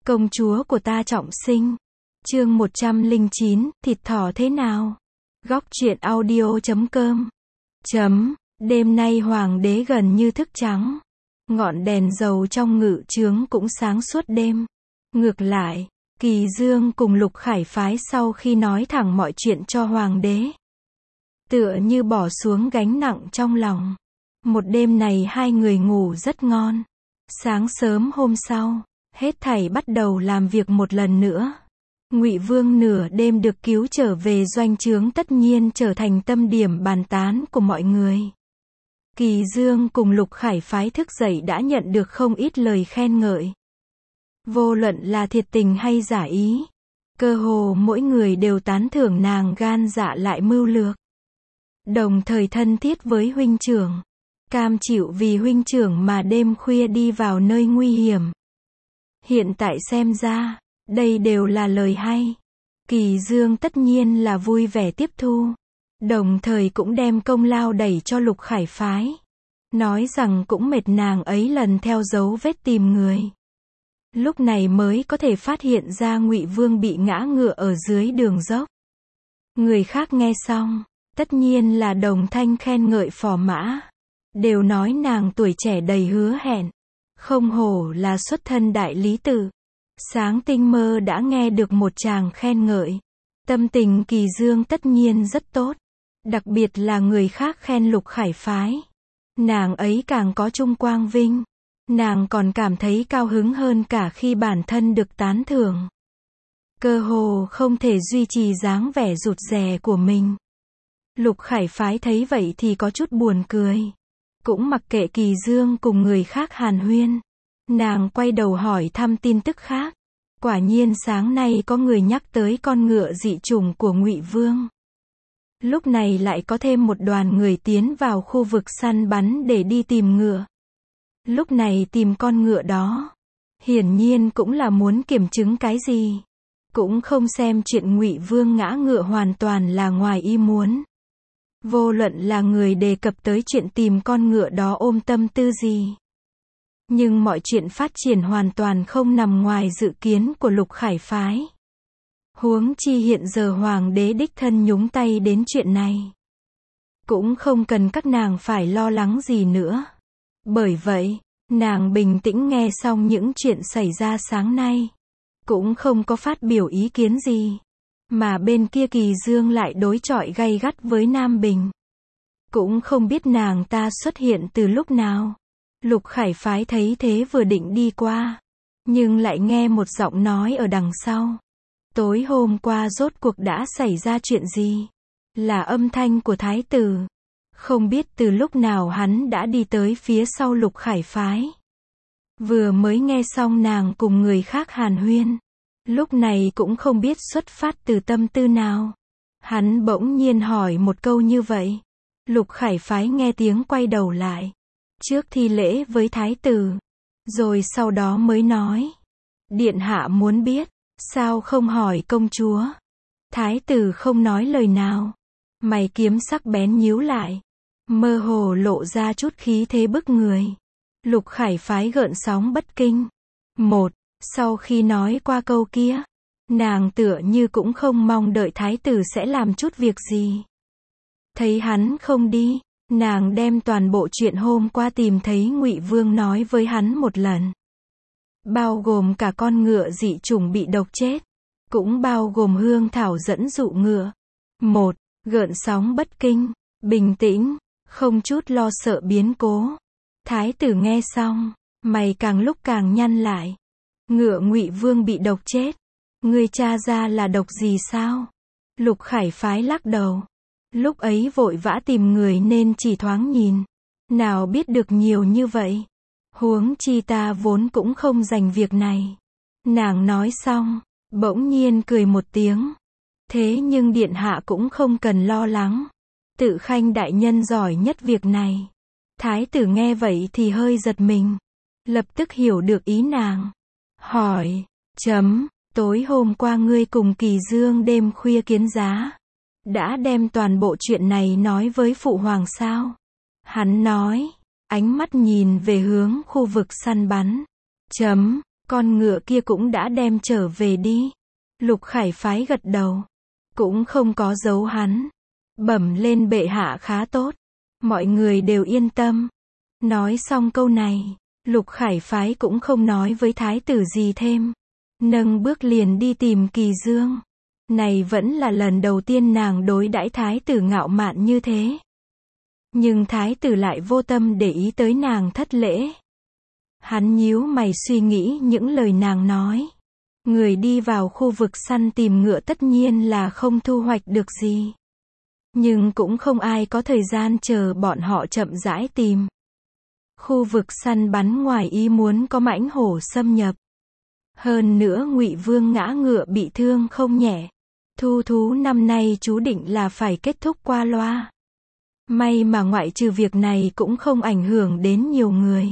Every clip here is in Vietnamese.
Công chúa của ta trọng sinh. Chương 109, thịt thỏ thế nào? Góc truyện audio.com. Đêm nay hoàng đế gần như thức trắng. Ngọn đèn dầu trong ngự trướng cũng sáng suốt đêm. Ngược lại, Kỳ Dương cùng Lục Khải phái sau khi nói thẳng mọi chuyện cho hoàng đế, tựa như bỏ xuống gánh nặng trong lòng. Một đêm này hai người ngủ rất ngon. Sáng sớm hôm sau, hết thảy bắt đầu làm việc một lần nữa. Ngụy Vương nửa đêm được cứu trở về doanh trướng tất nhiên trở thành tâm điểm bàn tán của mọi người. Kỳ Dương cùng Lục Khải phái thức dậy đã nhận được không ít lời khen ngợi. Vô luận là thiệt tình hay giả ý, cơ hồ mỗi người đều tán thưởng nàng gan dạ lại mưu lược. Đồng thời thân thiết với huynh trưởng, cam chịu vì huynh trưởng mà đêm khuya đi vào nơi nguy hiểm. Hiện tại xem ra, đây đều là lời hay. Kỳ Dương tất nhiên là vui vẻ tiếp thu, đồng thời cũng đem công lao đẩy cho Lục Khải phái, nói rằng cũng mệt nàng ấy lần theo dấu vết tìm người. Lúc này mới có thể phát hiện ra Ngụy Vương bị ngã ngựa ở dưới đường dốc. Người khác nghe xong, tất nhiên là đồng thanh khen ngợi phò mã, đều nói nàng tuổi trẻ đầy hứa hẹn, không hổ là xuất thân đại lý tự. Sáng tinh mơ đã nghe được một tràng khen ngợi, tâm tình Kỳ Dương tất nhiên rất tốt, đặc biệt là người khác khen Lục Khải phái, nàng ấy càng có chung quang vinh, nàng còn cảm thấy cao hứng hơn cả khi bản thân được tán thưởng. Cơ hồ không thể duy trì dáng vẻ rụt rè của mình. Lục Khải phái thấy vậy thì có chút buồn cười, cũng mặc kệ Kỳ Dương cùng người khác hàn huyên. Nàng quay đầu hỏi thăm tin tức khác. Quả nhiên sáng nay có người nhắc tới con ngựa dị chủng của Ngụy Vương. Lúc này lại có thêm một đoàn người tiến vào khu vực săn bắn để đi tìm ngựa. Lúc này tìm con ngựa đó, hiển nhiên cũng là muốn kiểm chứng cái gì. Cũng không xem chuyện Ngụy Vương ngã ngựa hoàn toàn là ngoài ý muốn. Vô luận là người đề cập tới chuyện tìm con ngựa đó ôm tâm tư gì. Nhưng mọi chuyện phát triển hoàn toàn không nằm ngoài dự kiến của Lục Khải phái. Huống chi hiện giờ hoàng đế đích thân nhúng tay đến chuyện này, cũng không cần các nàng phải lo lắng gì nữa. Bởi vậy, nàng bình tĩnh nghe xong những chuyện xảy ra sáng nay, cũng không có phát biểu ý kiến gì. Mà bên kia Kỳ Dương lại đối chọi gay gắt với Nam Bình. Cũng không biết nàng ta xuất hiện từ lúc nào. Lục Khải phái thấy thế vừa định đi qua, nhưng lại nghe một giọng nói ở đằng sau. Tối hôm qua rốt cuộc đã xảy ra chuyện gì? Là âm thanh của thái tử. Không biết từ lúc nào hắn đã đi tới phía sau Lục Khải phái. Vừa mới nghe xong nàng cùng người khác hàn huyên, lúc này cũng không biết xuất phát từ tâm tư nào. Hắn bỗng nhiên hỏi một câu như vậy. Lục Khải phái nghe tiếng quay đầu lại. Trước thi lễ với thái tử, rồi sau đó mới nói. Điện hạ muốn biết, sao không hỏi công chúa? Thái tử không nói lời nào. Mày kiếm sắc bén nhíu lại, mơ hồ lộ ra chút khí thế bức người. Lục Khải phái gợn sóng bất kinh. Sau khi nói qua câu kia, nàng tựa như cũng không mong đợi thái tử sẽ làm chút việc gì. Thấy hắn không đi, nàng đem toàn bộ chuyện hôm qua tìm thấy Ngụy Vương nói với hắn một lần. Bao gồm cả con ngựa dị chủng bị độc chết, cũng bao gồm hương thảo dẫn dụ ngựa. Gợn sóng bất kinh, bình tĩnh, không chút lo sợ biến cố. Thái tử nghe xong, mày càng lúc càng nhăn lại. Ngựa Ngụy Vương bị độc chết, ngươi tra ra là độc gì sao? Lục Khải phái lắc đầu. Lúc ấy vội vã tìm người nên chỉ thoáng nhìn, nào biết được nhiều như vậy. Huống chi ta vốn cũng không dành việc này. Nàng nói xong, bỗng nhiên cười một tiếng. Thế nhưng điện hạ cũng không cần lo lắng. Tự Khanh đại nhân giỏi nhất việc này. Thái tử nghe vậy thì hơi giật mình, lập tức hiểu được ý nàng. Hỏi, tối hôm qua ngươi cùng Kỳ Dương đêm khuya kiến giá, đã đem toàn bộ chuyện này nói với phụ hoàng sao? Hắn nói, ánh mắt nhìn về hướng khu vực săn bắn. Con ngựa kia cũng đã đem trở về đi. Lục Khải Phái gật đầu. Cũng không có giấu hắn. Bẩm lên bệ hạ khá tốt. Mọi người đều yên tâm. Nói xong câu này, Lục Khải Phái cũng không nói với thái tử gì thêm. Nâng bước liền đi tìm Kỳ Dương. Này vẫn là lần đầu tiên nàng đối đãi thái tử ngạo mạn như thế. Nhưng thái tử lại vô tâm để ý tới nàng thất lễ. Hắn nhíu mày suy nghĩ những lời nàng nói. Người đi vào khu vực săn tìm ngựa tất nhiên là không thu hoạch được gì. Nhưng cũng không ai có thời gian chờ bọn họ chậm rãi tìm. Khu vực săn bắn ngoài ý muốn có mãnh hổ xâm nhập. Hơn nữa Ngụy Vương ngã ngựa bị thương không nhẹ. Thu thú năm nay chú định là phải kết thúc qua loa. May mà ngoại trừ việc này cũng không ảnh hưởng đến nhiều người.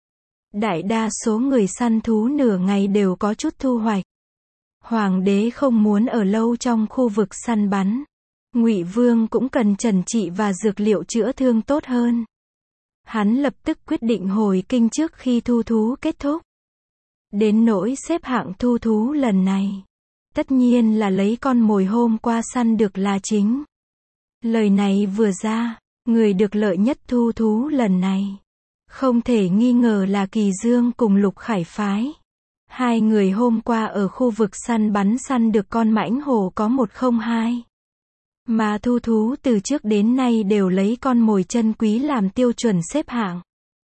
Đại đa số người săn thú nửa ngày đều có chút thu hoạch. Hoàng đế không muốn ở lâu trong khu vực săn bắn. Ngụy Vương cũng cần trần trị và dược liệu chữa thương tốt hơn. Hắn lập tức quyết định hồi kinh trước khi thu thú kết thúc. Đến nỗi xếp hạng thu thú lần này, tất nhiên là lấy con mồi hôm qua săn được là chính. Lời này vừa ra, người được lợi nhất thu thú lần này, không thể nghi ngờ là Kỳ Dương cùng Lục Khải Phái. Hai người hôm qua ở khu vực săn bắn săn được con mãnh hổ có 102. Mà thu thú từ trước đến nay đều lấy con mồi chân quý làm tiêu chuẩn xếp hạng.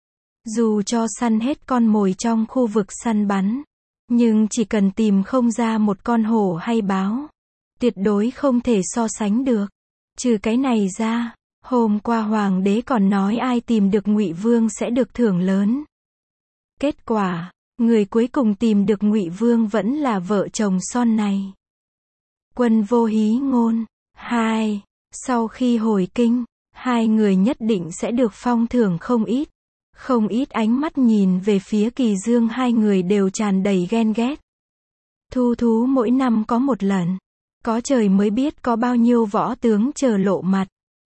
Dù cho săn hết con mồi trong khu vực săn bắn, nhưng chỉ cần tìm không ra một con hổ hay báo, tuyệt đối không thể so sánh được. Trừ cái này ra, hôm qua hoàng đế còn nói ai tìm được Ngụy Vương sẽ được thưởng lớn. Kết quả, người cuối cùng tìm được Ngụy Vương vẫn là vợ chồng son này. Quân Vô Hí Ngôn. 2. Sau khi hồi kinh, hai người nhất định sẽ được phong thưởng không ít. Không ít ánh mắt nhìn về phía Kỳ Dương, hai người đều tràn đầy ghen ghét. Thu thú mỗi năm có một lần. Có trời mới biết có bao nhiêu võ tướng chờ lộ mặt.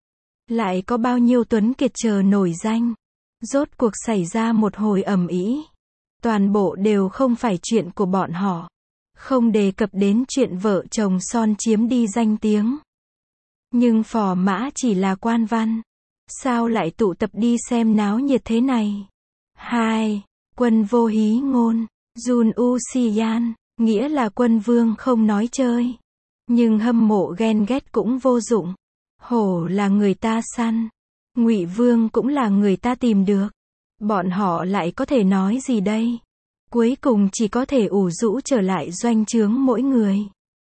Lại có bao nhiêu tuấn kiệt chờ nổi danh. Rốt cuộc xảy ra một hồi ầm ĩ. Toàn bộ đều không phải chuyện của bọn họ. Không đề cập đến chuyện vợ chồng son chiếm đi danh tiếng. Nhưng Phò Mã chỉ là quan văn. Sao lại tụ tập đi xem náo nhiệt thế này? 2. Quân Vô Hí Ngôn. Jun Usian, nghĩa là quân vương không nói chơi. Nhưng hâm mộ ghen ghét cũng vô dụng. Hổ là người ta săn. Ngụy Vương cũng là người ta tìm được. Bọn họ lại có thể nói gì đây? Cuối cùng chỉ có thể ủ rũ trở lại doanh trướng mỗi người.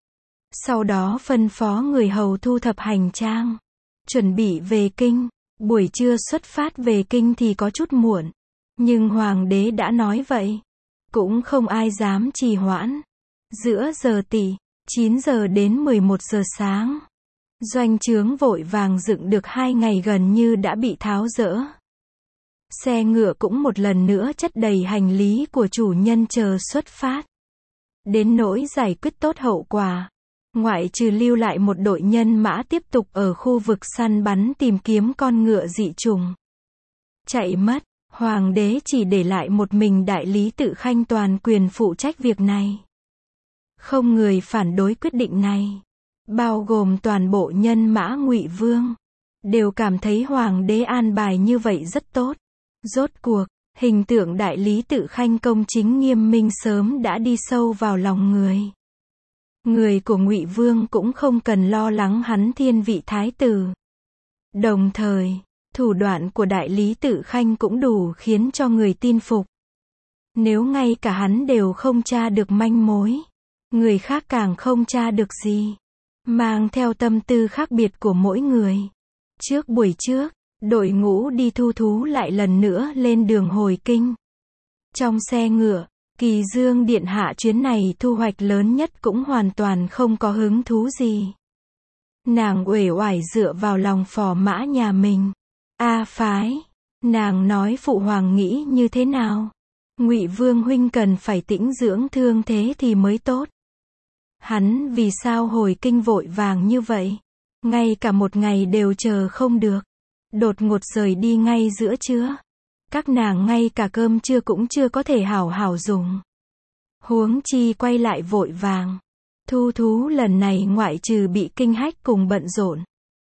Sau đó phân phó người hầu thu thập hành trang. Chuẩn bị về kinh. Buổi trưa xuất phát về kinh thì có chút muộn. Nhưng hoàng đế đã nói vậy. Cũng không ai dám trì hoãn. Giữa giờ tỉ, 9 giờ đến 11 giờ sáng. Doanh trướng vội vàng dựng được 2 ngày gần như đã bị tháo dỡ. Xe ngựa cũng một lần nữa chất đầy hành lý của chủ nhân chờ xuất phát. Đến nỗi giải quyết tốt hậu quả. Ngoại trừ lưu lại một đội nhân mã tiếp tục ở khu vực săn bắn tìm kiếm con ngựa dị trùng. Chạy mất, hoàng đế chỉ để lại một mình đại lý Tự Khanh toàn quyền phụ trách việc này. Không người phản đối quyết định này. Bao gồm toàn bộ nhân mã Ngụy Vương. Đều cảm thấy hoàng đế an bài như vậy rất tốt. Rốt cuộc, hình tượng đại lý Tự Khanh công chính nghiêm minh sớm đã đi sâu vào lòng người. Người của Ngụy Vương cũng không cần lo lắng hắn thiên vị thái tử. Đồng thời, thủ đoạn của đại lý Tự Khanh cũng đủ khiến cho người tin phục. Nếu ngay cả hắn đều không tra được manh mối, người khác càng không tra được gì. Mang theo tâm tư khác biệt của mỗi người. Buổi trước, đội ngũ đi thu thú lại lần nữa lên đường hồi kinh. Trong xe ngựa, Kỳ Dương điện hạ chuyến này thu hoạch lớn nhất cũng hoàn toàn không có hứng thú gì. Nàng uể oải dựa vào lòng Phò Mã nhà mình. Phái, nàng nói phụ hoàng nghĩ như thế nào? Ngụy Vương huynh cần phải tĩnh dưỡng thương thế thì mới tốt. Hắn vì sao hồi kinh vội vàng như vậy? Ngay cả một ngày đều chờ không được. Đột ngột rời đi ngay giữa trưa. Các nàng ngay cả cơm trưa cũng chưa có thể hảo hảo dùng. Huống chi quay lại vội vàng. Thu thú lần này ngoại trừ bị kinh hách cùng bận rộn,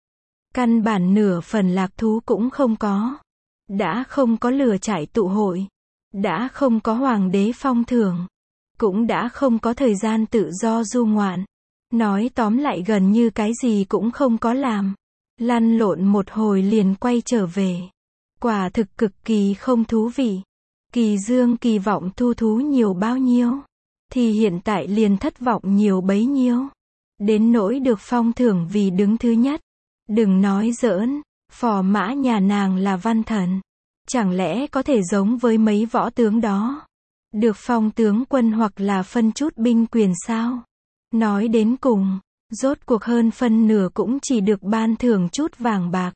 căn bản nửa phần lạc thú cũng không có. Đã không có lửa trại tụ hội, đã không có hoàng đế phong thưởng, cũng đã không có thời gian tự do du ngoạn. Nói tóm lại gần như cái gì cũng không có làm. Lăn lộn một hồi liền quay trở về. Quả thực cực kỳ không thú vị. Kỳ Dương kỳ vọng thu thú nhiều bao nhiêu, thì hiện tại liền thất vọng nhiều bấy nhiêu. Đến nỗi được phong thưởng vì đứng thứ nhất. Đừng nói giỡn, phò mã nhà nàng là văn thần. Chẳng lẽ có thể giống với mấy võ tướng đó? Được phong tướng quân hoặc là phân chút binh quyền sao? Nói đến cùng, rốt cuộc hơn phân nửa cũng chỉ được ban thưởng chút vàng bạc.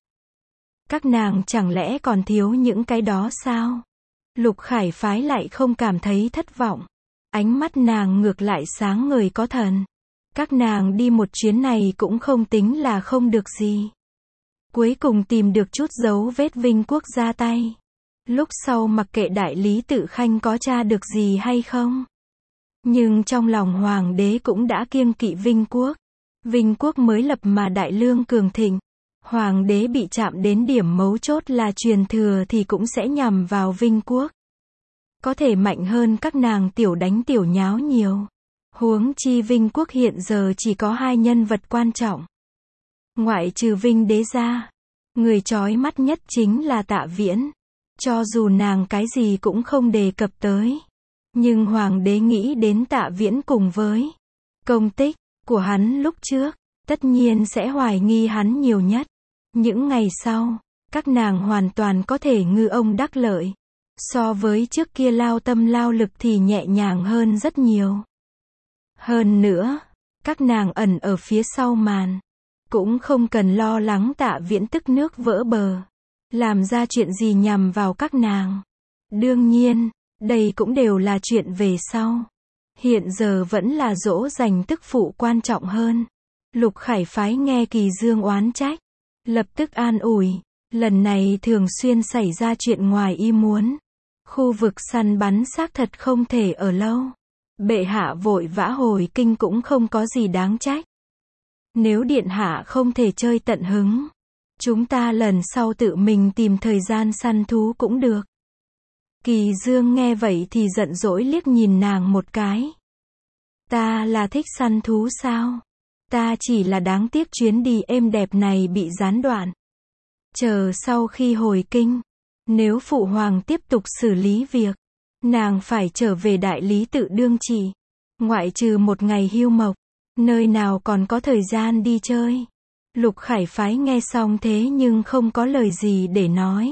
Các nàng chẳng lẽ còn thiếu những cái đó sao? Lục Khải Phái lại không cảm thấy thất vọng. Ánh mắt nàng ngược lại sáng ngời có thần. Các nàng đi một chuyến này cũng không tính là không được gì. Cuối cùng tìm được chút dấu vết Vinh Quốc ra tay. Lúc sau mặc kệ đại lý Tự Khanh có tra được gì hay không. Nhưng trong lòng hoàng đế cũng đã kiêng kỵ Vinh Quốc. Vinh Quốc mới lập mà đại lương cường thịnh. Hoàng đế bị chạm đến điểm mấu chốt là truyền thừa thì cũng sẽ nhằm vào Vinh Quốc. Có thể mạnh hơn các nàng tiểu đánh tiểu nháo nhiều. Huống chi Vinh Quốc hiện giờ chỉ có hai nhân vật quan trọng. Ngoại trừ Vinh đế ra, người chói mắt nhất chính là Tạ Viễn. Cho dù nàng cái gì cũng không đề cập tới. Nhưng hoàng đế nghĩ đến Tạ Viễn cùng với công tích của hắn lúc trước, tất nhiên sẽ hoài nghi hắn nhiều nhất. Những ngày sau, các nàng hoàn toàn có thể ngư ông đắc lợi. So với trước kia lao tâm lao lực thì nhẹ nhàng hơn rất nhiều. Hơn nữa, các nàng ẩn ở phía sau màn, cũng không cần lo lắng Tạ Viễn tức nước vỡ bờ, làm ra chuyện gì nhằm vào các nàng. Đương nhiên, đây cũng đều là chuyện về sau. Hiện giờ vẫn là dỗ dành tức phụ quan trọng hơn. Lục Khải Phái nghe Kỳ Dương oán trách, lập tức an ủi, lần này thường xuyên xảy ra chuyện ngoài ý muốn. Khu vực săn bắn xác thật không thể ở lâu. Bệ hạ vội vã hồi kinh cũng không có gì đáng trách. Nếu điện hạ không thể chơi tận hứng, chúng ta lần sau tự mình tìm thời gian săn thú cũng được. Kỳ Dương nghe vậy thì giận dỗi liếc nhìn nàng một cái. Ta là thích săn thú sao? Ta chỉ là đáng tiếc chuyến đi êm đẹp này bị gián đoạn. Chờ sau khi hồi kinh, nếu phụ hoàng tiếp tục xử lý việc, nàng phải trở về đại lý Tự đương chỉ. Ngoại trừ một ngày hưu mộc, nơi nào còn có thời gian đi chơi. Lục Khải Phái nghe xong thế nhưng không có lời gì để nói.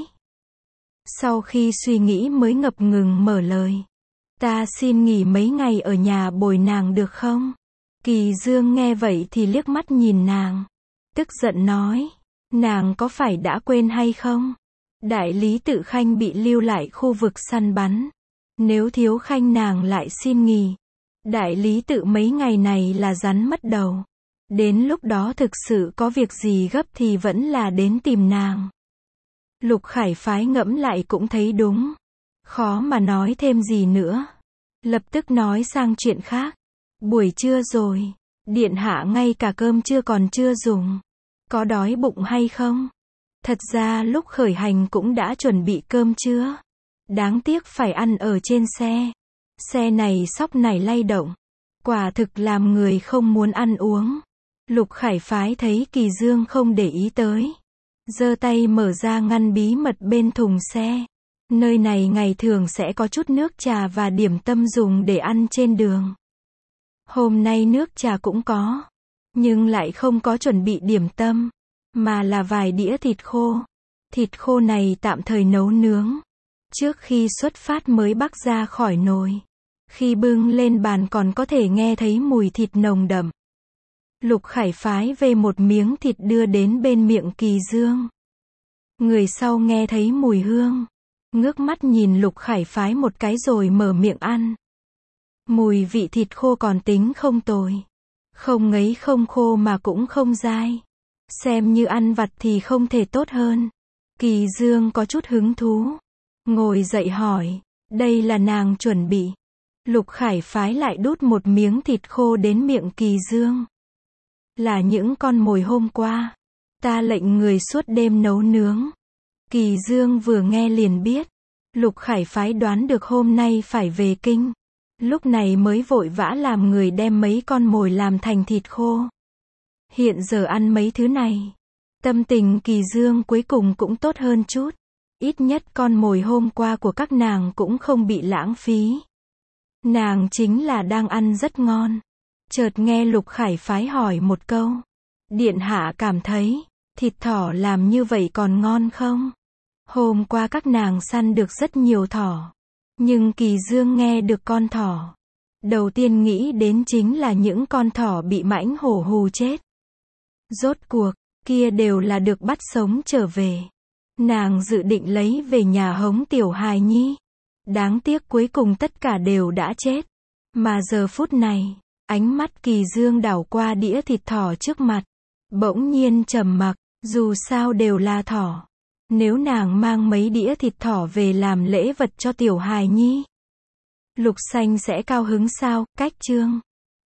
Sau khi suy nghĩ mới ngập ngừng mở lời. Ta xin nghỉ mấy ngày ở nhà bồi nàng được không? Kỳ Dương nghe vậy thì liếc mắt nhìn nàng. Tức giận nói. Nàng có phải đã quên hay không? Đại lý Tự Khanh bị lưu lại khu vực săn bắn. Nếu thiếu khanh nàng lại xin nghỉ. Đại lý Tự mấy ngày này là rắn mất đầu. Đến lúc đó thực sự có việc gì gấp thì vẫn là đến tìm nàng. Lục Khải Phái ngẫm lại cũng thấy đúng. Khó mà nói thêm gì nữa. Lập tức nói sang chuyện khác. Buổi trưa rồi. Điện hạ ngay cả cơm trưa còn chưa dùng. Có đói bụng hay không? Thật ra lúc khởi hành cũng đã chuẩn bị cơm trưa. Đáng tiếc phải ăn ở trên xe. Xe này xóc nảy lay động. Quả thực làm người không muốn ăn uống. Lục Khải Phái thấy Kỳ Dương không để ý tới. Giơ tay mở ra ngăn bí mật bên thùng xe. Nơi này ngày thường sẽ có chút nước trà và điểm tâm dùng để ăn trên đường. Hôm nay nước trà cũng có. Nhưng lại không có chuẩn bị điểm tâm. Mà là vài đĩa thịt khô. Thịt khô này tạm thời nấu nướng. Trước khi xuất phát mới bắc ra khỏi nồi. Khi bưng lên bàn còn có thể nghe thấy mùi thịt nồng đậm. Lục Khải Phái về một miếng thịt đưa đến bên miệng Kỳ Dương. Người sau nghe thấy mùi hương. Ngước mắt nhìn Lục Khải Phái một cái rồi mở miệng ăn. Mùi vị thịt khô còn tính không tồi. Không ngấy không khô mà cũng không dai. Xem như ăn vặt thì không thể tốt hơn. Kỳ Dương có chút hứng thú. Ngồi dậy hỏi. Đây là nàng chuẩn bị. Lục Khải phái lại đút một miếng thịt khô đến miệng Kỳ Dương. Là những con mồi hôm qua. Ta lệnh người suốt đêm nấu nướng. Kỳ Dương vừa nghe liền biết. Lục Khải phái đoán được hôm nay phải về kinh. Lúc này mới vội vã làm người đem mấy con mồi làm thành thịt khô. Hiện giờ ăn mấy thứ này. Tâm tình Kỳ Dương cuối cùng cũng tốt hơn chút. Ít nhất con mồi hôm qua của các nàng cũng không bị lãng phí. Nàng chính là đang ăn rất ngon. Chợt nghe Lục Khải phái hỏi một câu. Điện hạ cảm thấy, thịt thỏ làm như vậy còn ngon không? Hôm qua các nàng săn được rất nhiều thỏ. Nhưng Kỳ Dương nghe được con thỏ. Đầu tiên nghĩ đến chính là những con thỏ bị mãnh hổ hù chết. Rốt cuộc, kia đều là được bắt sống trở về. Nàng dự định lấy về nhà hống tiểu hài nhi. Đáng tiếc cuối cùng tất cả đều đã chết. Mà giờ phút này, ánh mắt Kỳ Dương đảo qua đĩa thịt thỏ trước mặt. Bỗng nhiên trầm mặc, dù sao đều là thỏ. Nếu nàng mang mấy đĩa thịt thỏ về làm lễ vật cho tiểu hài nhi, Lục Xanh sẽ cao hứng sao? Cách chương